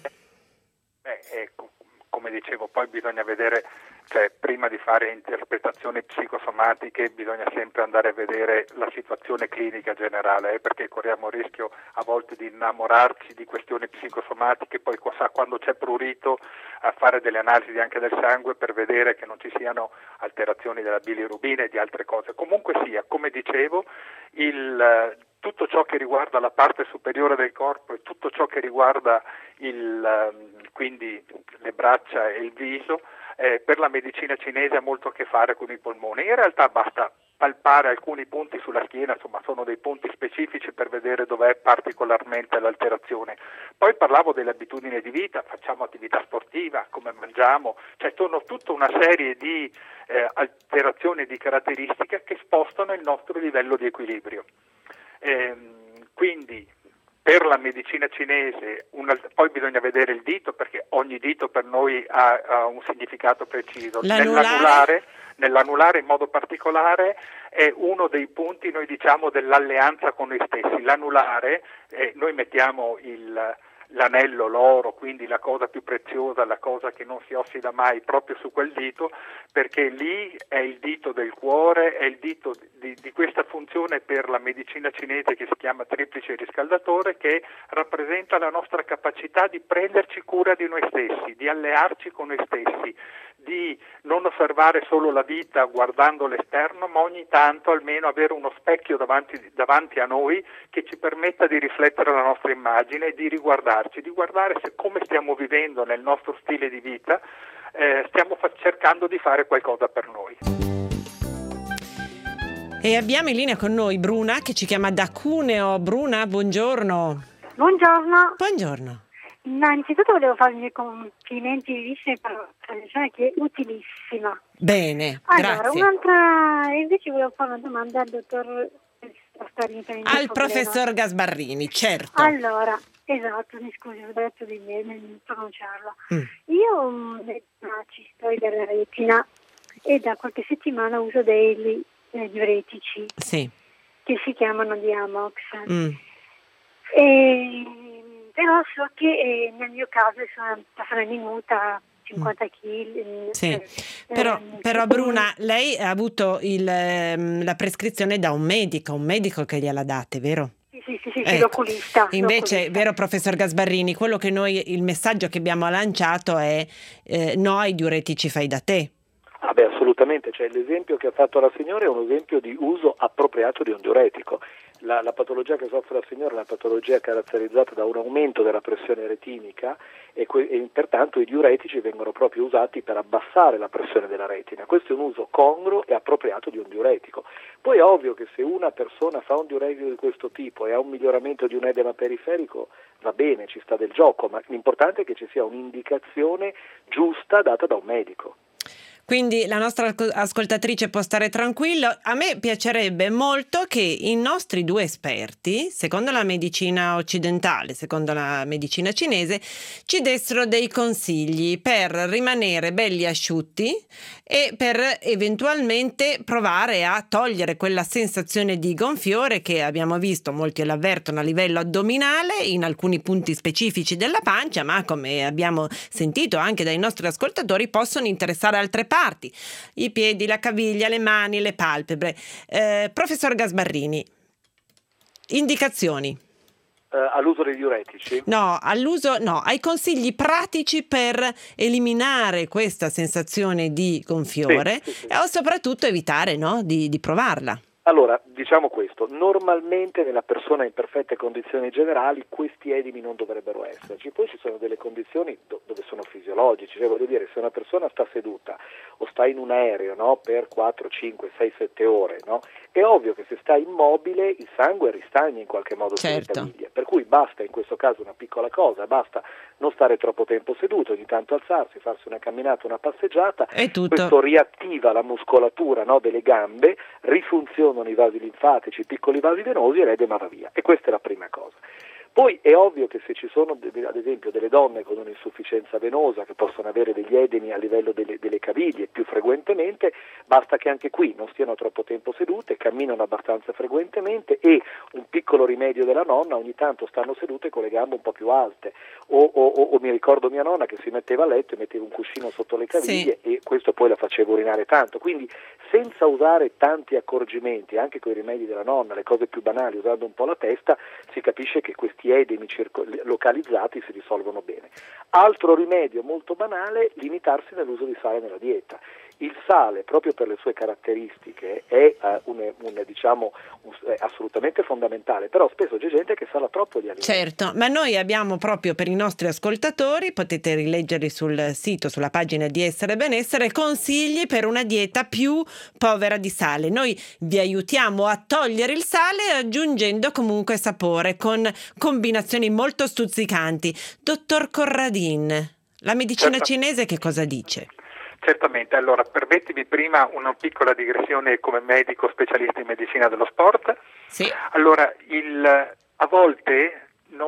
[SPEAKER 9] Come dicevo, poi bisogna vedere, cioè prima di fare interpretazioni psicosomatiche bisogna sempre andare a vedere la situazione clinica generale, perché corriamo il rischio a volte di innamorarci di questioni psicosomatiche, poi quando c'è prurito a fare delle analisi anche del sangue per vedere che non ci siano alterazioni della bilirubina e di altre cose. Comunque sia, come dicevo, tutto ciò che riguarda la parte superiore del corpo e tutto ciò che riguarda quindi le braccia e il viso, per la medicina cinese ha molto a che fare con i polmoni. In realtà basta palpare alcuni punti sulla schiena, insomma sono dei punti specifici per vedere dov'è particolarmente l'alterazione. Poi parlavo delle abitudini di vita, facciamo attività sportiva, come mangiamo, cioè sono tutta una serie di alterazioni di caratteristica che spostano il nostro livello di equilibrio. Quindi per la medicina cinese poi bisogna vedere il dito, perché ogni dito per noi ha un significato preciso. Nell'anulare in modo particolare è uno dei punti, noi diciamo, dell'alleanza con noi stessi. L'anulare, noi mettiamo l'anello, l'oro, quindi la cosa più preziosa, la cosa che non si ossida mai, proprio su quel dito, perché lì è il dito del cuore, è il dito di questa funzione per la medicina cinese che si chiama triplice riscaldatore, che rappresenta la nostra capacità di prenderci cura di noi stessi, di allearci con noi stessi, di non osservare solo la vita guardando l'esterno, ma ogni tanto almeno avere uno specchio davanti a noi che ci permetta di riflettere la nostra immagine e di riguardarci, di guardare se come stiamo vivendo nel nostro stile di vita stiamo cercando di fare qualcosa per noi.
[SPEAKER 2] E abbiamo in linea con noi Bruna che ci chiama da Cuneo. Bruna, buongiorno.
[SPEAKER 11] Buongiorno.
[SPEAKER 2] Buongiorno.
[SPEAKER 11] No, innanzitutto volevo farvi i complimenti vivissimi per la trasmissione, che è utilissima.
[SPEAKER 2] Bene,
[SPEAKER 11] allora,
[SPEAKER 2] grazie.
[SPEAKER 11] Invece volevo fare una domanda al dottor Gasbarrini.
[SPEAKER 2] Al professor Gasbarrini, certo.
[SPEAKER 11] Allora, esatto, mi scusi, ho detto di pronunciarlo. Io ho una cistoide della retina e da qualche settimana uso dei diuretici,
[SPEAKER 2] sì,
[SPEAKER 11] che si chiamano Diamox. Però so che nel mio caso sono una persona minuta, 50 kg.
[SPEAKER 2] Sì. Però Bruna, lei ha avuto la prescrizione da un medico che gliela date, vero?
[SPEAKER 11] Sì, l'oculista.
[SPEAKER 2] Invece, vero professor Gasbarrini, il messaggio che abbiamo lanciato è no ai diuretici fai da te.
[SPEAKER 3] Assolutamente, cioè l'esempio che ha fatto la signora è un esempio di uso appropriato di un diuretico. La patologia che soffre la signora è una patologia caratterizzata da un aumento della pressione retinica e pertanto i diuretici vengono proprio usati per abbassare la pressione della retina. Questo è un uso congruo e appropriato di un diuretico. Poi è ovvio che se una persona fa un diuretico di questo tipo e ha un miglioramento di un edema periferico, va bene, ci sta del gioco, ma l'importante è che ci sia un'indicazione giusta data da un medico.
[SPEAKER 2] Quindi la nostra ascoltatrice può stare tranquilla. A me piacerebbe molto che i nostri due esperti, secondo la medicina occidentale, secondo la medicina cinese, ci dessero dei consigli per rimanere belli asciutti e per eventualmente provare a togliere quella sensazione di gonfiore che abbiamo visto, molti l'avvertono a livello addominale, in alcuni punti specifici della pancia, ma come abbiamo sentito anche dai nostri ascoltatori possono interessare altre parti, i piedi, la caviglia, le mani, le palpebre. Professor Gasbarrini, indicazioni?
[SPEAKER 3] All'uso dei diuretici?
[SPEAKER 2] No, ai consigli pratici per eliminare questa sensazione di gonfiore
[SPEAKER 3] sì.
[SPEAKER 2] e soprattutto evitare, no, di provarla.
[SPEAKER 3] Allora, diciamo questo, normalmente nella persona in perfette condizioni generali questi edemi non dovrebbero esserci, poi ci sono delle condizioni dove sono fisiologici, cioè voglio dire, se una persona sta seduta o sta in un aereo, no, per 4, 5, 6, 7 ore, no, è ovvio che se sta immobile il sangue ristagna in qualche modo sulle caviglie, per cui basta in questo caso una piccola cosa, basta non stare troppo tempo seduto, ogni tanto alzarsi, farsi una camminata, una passeggiata, questo riattiva la muscolatura, no, delle gambe, rifunziona i vasi linfatici, i piccoli vasi venosi e l'edema va via. E questa è la prima cosa. Poi è ovvio che se ci sono ad esempio delle donne con un'insufficienza venosa che possono avere degli edemi a livello delle caviglie più frequentemente, basta che anche qui non stiano troppo tempo sedute, camminano abbastanza frequentemente e un piccolo rimedio della nonna, ogni tanto stanno sedute con le gambe un po' più alte o mi ricordo mia nonna che si metteva a letto e metteva un cuscino sotto le caviglie e questo poi la faceva urinare tanto, quindi senza usare tanti accorgimenti, anche con i rimedi della nonna, le cose più banali, usando un po' la testa, si capisce che questi edemi localizzati si risolvono bene. Altro rimedio molto banale, limitarsi nell'uso di sale nella dieta. Il sale, proprio per le sue caratteristiche, è assolutamente fondamentale, però spesso c'è gente che sala troppo di alimenti.
[SPEAKER 2] Certo, ma noi abbiamo proprio per i nostri ascoltatori, potete rileggerli sul sito, sulla pagina di Essere Benessere, consigli per una dieta più povera di sale. Noi vi aiutiamo a togliere il sale aggiungendo comunque sapore con combinazioni molto stuzzicanti. Dottor Corradin, la medicina cinese che cosa dice?
[SPEAKER 9] Certamente, allora permettimi prima una piccola digressione come medico specialista in medicina dello sport.
[SPEAKER 2] Sì.
[SPEAKER 9] Allora, a volte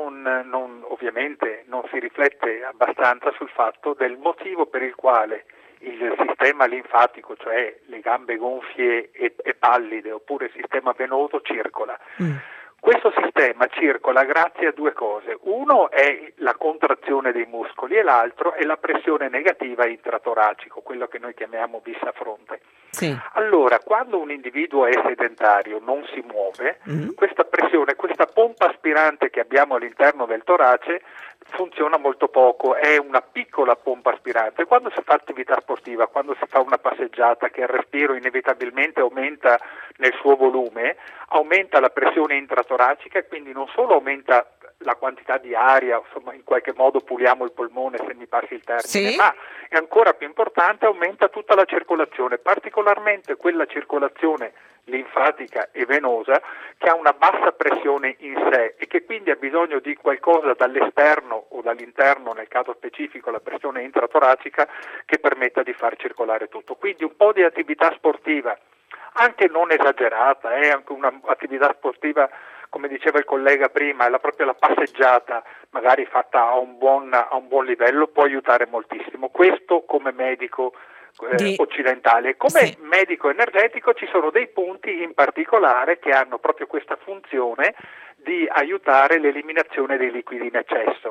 [SPEAKER 9] ovviamente non si riflette abbastanza sul fatto del motivo per il quale il sistema linfatico, cioè le gambe gonfie e pallide, oppure il sistema venoso circola. Questo sistema circola grazie a due cose. Uno è la contrazione dei muscoli e l'altro è la pressione negativa intratoracico, quello che noi chiamiamo vis a fronte.
[SPEAKER 2] Sì.
[SPEAKER 9] Allora, quando un individuo è sedentario, non si muove, questa pressione, questa pompa aspirante che abbiamo all'interno del torace funziona molto poco, è una piccola pompa aspirante. Quando si fa attività sportiva, quando si fa una passeggiata che il respiro inevitabilmente aumenta nel suo volume, aumenta la pressione intratoracica e quindi non solo aumenta la quantità di aria, insomma in qualche modo puliamo il polmone, se mi passi il termine,
[SPEAKER 2] sì,
[SPEAKER 9] ma è ancora più importante, aumenta tutta la circolazione, particolarmente quella circolazione linfatica e venosa che ha una bassa pressione in sé e che quindi ha bisogno di qualcosa dall'esterno o dall'interno, nel caso specifico la pressione intratoracica, che permetta di far circolare tutto. Quindi un po' di attività sportiva, anche non esagerata, anche un'attività sportiva, come diceva il collega prima, proprio la passeggiata, magari fatta a un buon livello, può aiutare moltissimo. Questo come medico occidentale. Come medico energetico ci sono dei punti in particolare che hanno proprio questa funzione di aiutare l'eliminazione dei liquidi in eccesso.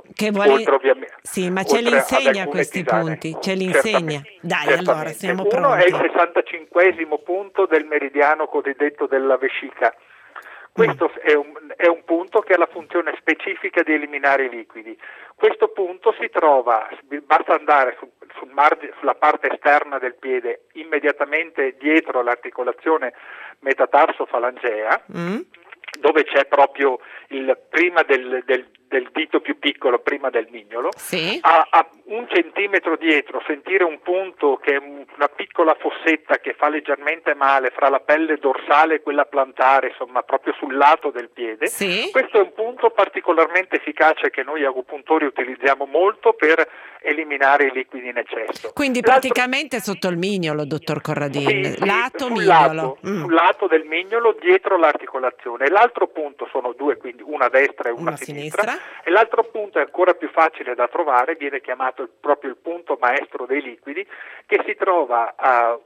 [SPEAKER 2] Sì, ma ce li insegna questi punti, ce li insegna. Dai, allora siamo pronti.
[SPEAKER 9] Uno è il 65esimo punto del meridiano cosiddetto della vescica. Questo è un punto che ha la funzione specifica di eliminare i liquidi. Questo punto si trova, basta andare sulla parte esterna del piede, immediatamente dietro l'articolazione metatarso-falangea, dove c'è proprio prima del dito più piccolo, prima del mignolo,
[SPEAKER 2] sì.
[SPEAKER 9] a 1 centimetro dietro sentire un punto che è una piccola fossetta che fa leggermente male fra la pelle dorsale e quella plantare, insomma proprio sul lato del piede,
[SPEAKER 2] sì.
[SPEAKER 9] Questo è un punto particolarmente efficace che noi agopuntori utilizziamo molto per eliminare i liquidi in eccesso.
[SPEAKER 2] Quindi praticamente sotto il mignolo, dottor Corradin,
[SPEAKER 9] sì,
[SPEAKER 2] lato
[SPEAKER 9] sul
[SPEAKER 2] mignolo.
[SPEAKER 9] sul lato del mignolo, dietro l'articolazione. L'altro punto sono 2, quindi una a destra e una a sinistra. E l'altro punto è ancora più facile da trovare, viene chiamato proprio il punto maestro dei liquidi, che si trova a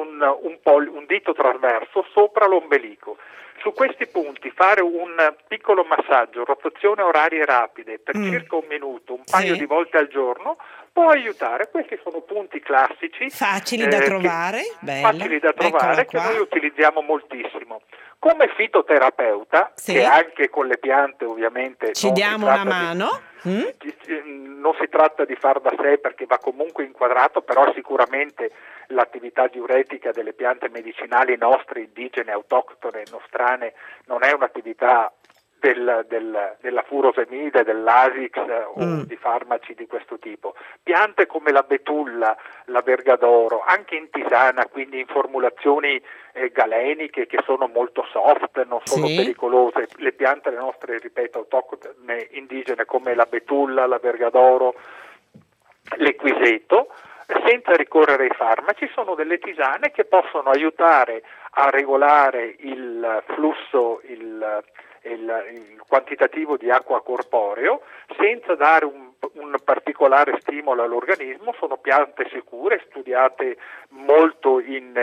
[SPEAKER 9] un dito trasverso sopra l'ombelico. Su questi punti fare un piccolo massaggio, rotazione orarie rapide per circa 1 minuto, un paio di volte al giorno, può aiutare. Questi sono punti classici,
[SPEAKER 2] facili da trovare,
[SPEAKER 9] che noi utilizziamo moltissimo. Come fitoterapeuta, che anche con le piante ovviamente
[SPEAKER 2] ci diamo una mano.
[SPEAKER 9] Non si tratta di far da sé perché va comunque inquadrato, però sicuramente l'attività diuretica delle piante medicinali nostre, indigene, autoctone, nostrane, non è un'attività della furosemide, dell'Asix o di farmaci di questo tipo. Piante come la betulla, la vergadoro, anche in tisana, quindi in formulazioni galeniche che sono molto soft, non sono pericolose. Le piante le nostre, ripeto, autoctone, indigene come la betulla, la vergadoro, l'equiseto, senza ricorrere ai farmaci, sono delle tisane che possono aiutare a regolare il flusso, il quantitativo di acqua corporeo senza dare un particolare stimolo all'organismo. Sono piante sicure, studiate molto in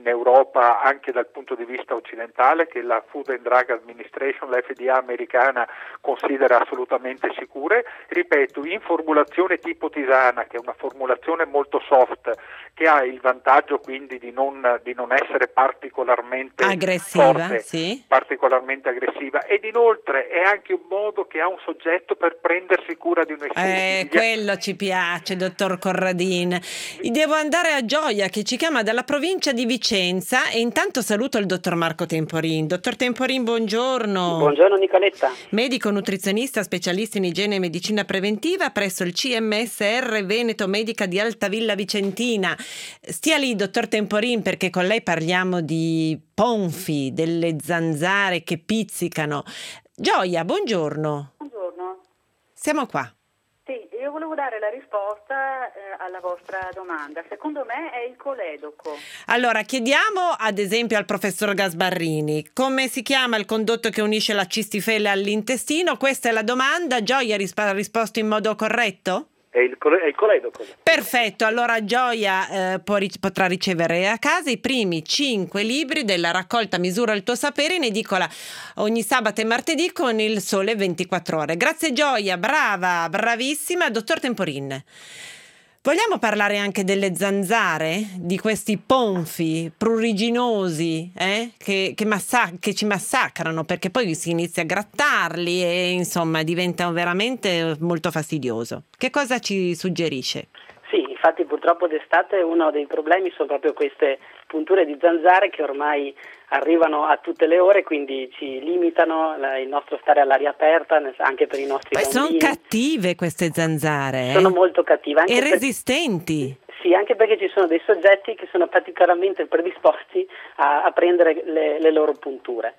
[SPEAKER 9] Europa anche dal punto di vista occidentale, che la Food and Drug Administration, la FDA americana, considera assolutamente sicure. Ripeto, in formulazione tipo tisana, che è una formulazione molto soft, che ha il vantaggio quindi di non essere particolarmente
[SPEAKER 2] aggressiva,
[SPEAKER 9] forte, particolarmente aggressiva, ed inoltre è anche un modo che ha un soggetto per prendersi cura di noi stessi.
[SPEAKER 2] Quello ci piace, dottor Corradin. Devo andare a Gioia, che ci chiama dalla provincia di Vicenza, e intanto saluto il dottor Marco Temporin. Dottor Temporin, buongiorno.
[SPEAKER 12] Buongiorno Nicoletta.
[SPEAKER 2] Medico nutrizionista, specialista in igiene e medicina preventiva presso il CMSR Veneto Medica di Altavilla Vicentina. Stia lì, dottor Temporin, perché con lei parliamo di ponfi, delle zanzare che pizzicano. Gioia, buongiorno.
[SPEAKER 13] Buongiorno.
[SPEAKER 2] Siamo qua.
[SPEAKER 13] Sì, io volevo dare la risposta alla vostra domanda. Secondo me è il coledoco.
[SPEAKER 2] Allora, chiediamo ad esempio al professor Gasbarrini come si chiama il condotto che unisce la cistifellea all'intestino. Questa è la domanda. Gioia ha risposto in modo corretto?
[SPEAKER 3] È il coledoco.
[SPEAKER 2] Perfetto, allora Gioia potrà ricevere a casa i primi 5 libri della raccolta Misura il tuo sapere, in edicola ogni sabato e martedì con il Sole 24 Ore. Grazie Gioia, brava, bravissima. Dottor Temporin, vogliamo parlare anche delle zanzare, di questi ponfi pruriginosi che ci massacrano, perché poi si inizia a grattarli e insomma diventa veramente molto fastidioso. Che cosa ci suggerisce?
[SPEAKER 12] Sì, infatti purtroppo d'estate uno dei problemi sono proprio queste punture di zanzare che ormai arrivano a tutte le ore, quindi ci limitano il nostro stare all'aria aperta anche per i nostri bambini.
[SPEAKER 2] Sono cattive queste zanzare.
[SPEAKER 12] Sono molto cattive. Anche
[SPEAKER 2] resistenti.
[SPEAKER 12] Sì, anche perché ci sono dei soggetti che sono particolarmente predisposti a prendere le loro punture.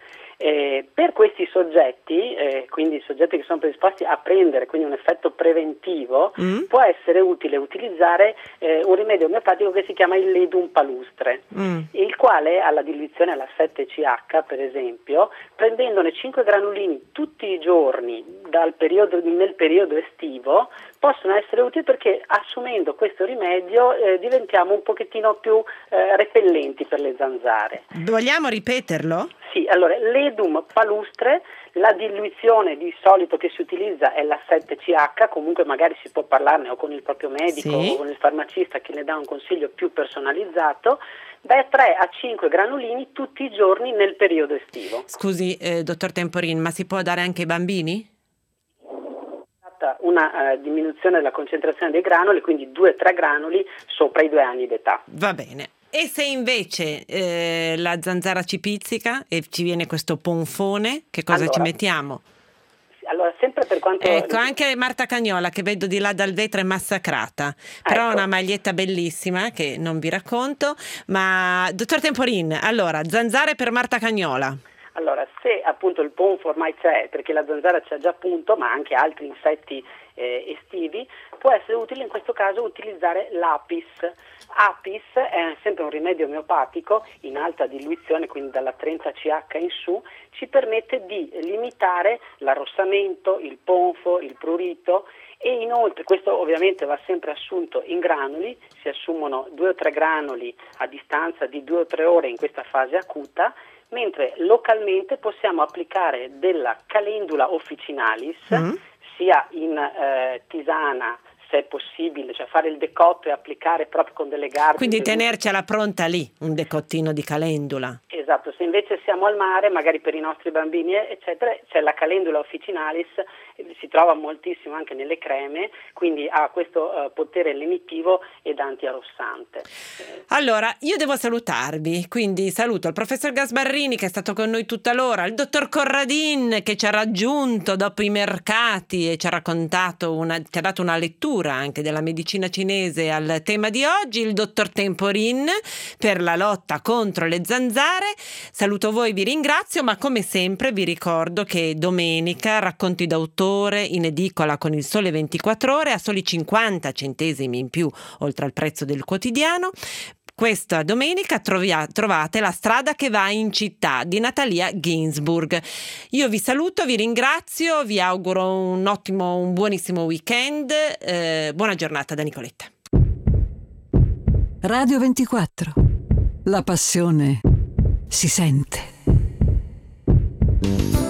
[SPEAKER 12] Per questi soggetti, quindi soggetti che sono predisposti a prendere, quindi un effetto preventivo, può essere utile utilizzare un rimedio omeopatico che si chiama il ledum palustre, il quale ha la diluizione alla 7CH, per esempio, prendendone 5 granulini tutti i giorni nel periodo estivo, possono essere utili perché assumendo questo rimedio diventiamo un pochettino più repellenti per le zanzare.
[SPEAKER 2] Vogliamo ripeterlo?
[SPEAKER 12] Sì, allora ledum palustre, la diluizione di solito che si utilizza è la 7CH, comunque magari si può parlarne o con il proprio medico o con il farmacista che le dà un consiglio più personalizzato, da 3 a 5 granulini tutti i giorni nel periodo estivo.
[SPEAKER 2] Scusi, dottor Temporin, ma si può dare anche ai bambini?
[SPEAKER 12] Una diminuzione della concentrazione dei granuli, quindi 2-3 granuli sopra i 2 anni d'età.
[SPEAKER 2] Va bene. E se invece la zanzara ci pizzica e ci viene questo ponfone, che cosa ci mettiamo?
[SPEAKER 12] Allora, sempre per quanto...
[SPEAKER 2] Ecco, anche Marta Cagnola, che vedo di là dal vetro, è massacrata, però ha una maglietta bellissima che non vi racconto. Ma dottor Temporin, allora, zanzare per Marta Cagnola.
[SPEAKER 12] Allora, se appunto il ponfo ormai c'è, perché la zanzara c'è già appunto, ma anche altri insetti estivi, può essere utile in questo caso utilizzare l'apis. Apis è sempre un rimedio omeopatico in alta diluizione, quindi dalla 30 CH in su, ci permette di limitare l'arrossamento, il ponfo, il prurito. E inoltre, questo ovviamente va sempre assunto in granuli, si assumono 2 o 3 granuli a distanza di 2 o 3 ore in questa fase acuta, mentre localmente possiamo applicare della Calendula officinalis, sia in tisana, se è possibile, cioè fare il decotto e applicare proprio con delle garze.
[SPEAKER 2] Quindi tenercela pronta lì, un decottino di calendula.
[SPEAKER 12] Esatto, se invece siamo al mare, magari per i nostri bambini eccetera, c'è la Calendula officinalis, si trova moltissimo anche nelle creme, quindi ha questo potere lenitivo ed antiarrossante.
[SPEAKER 2] Allora, io devo salutarvi, quindi saluto il professor Gasbarrini che è stato con noi tutta l'ora, il dottor Corradin che ci ha raggiunto dopo i mercati e ci ha raccontato ci ha dato una lettura anche della medicina cinese al tema di oggi, il dottor Temporin per la lotta contro le zanzare. Saluto voi, vi ringrazio, ma come sempre vi ricordo che domenica Racconti d'autore in edicola con Il Sole 24 Ore a soli 50 centesimi in più oltre al prezzo del quotidiano. Questa domenica trovate La strada che va in città di Natalia Ginsburg. Io vi saluto, vi ringrazio, vi auguro un buonissimo weekend. Buona giornata da Nicoletta.
[SPEAKER 14] Radio 24. La passione si sente.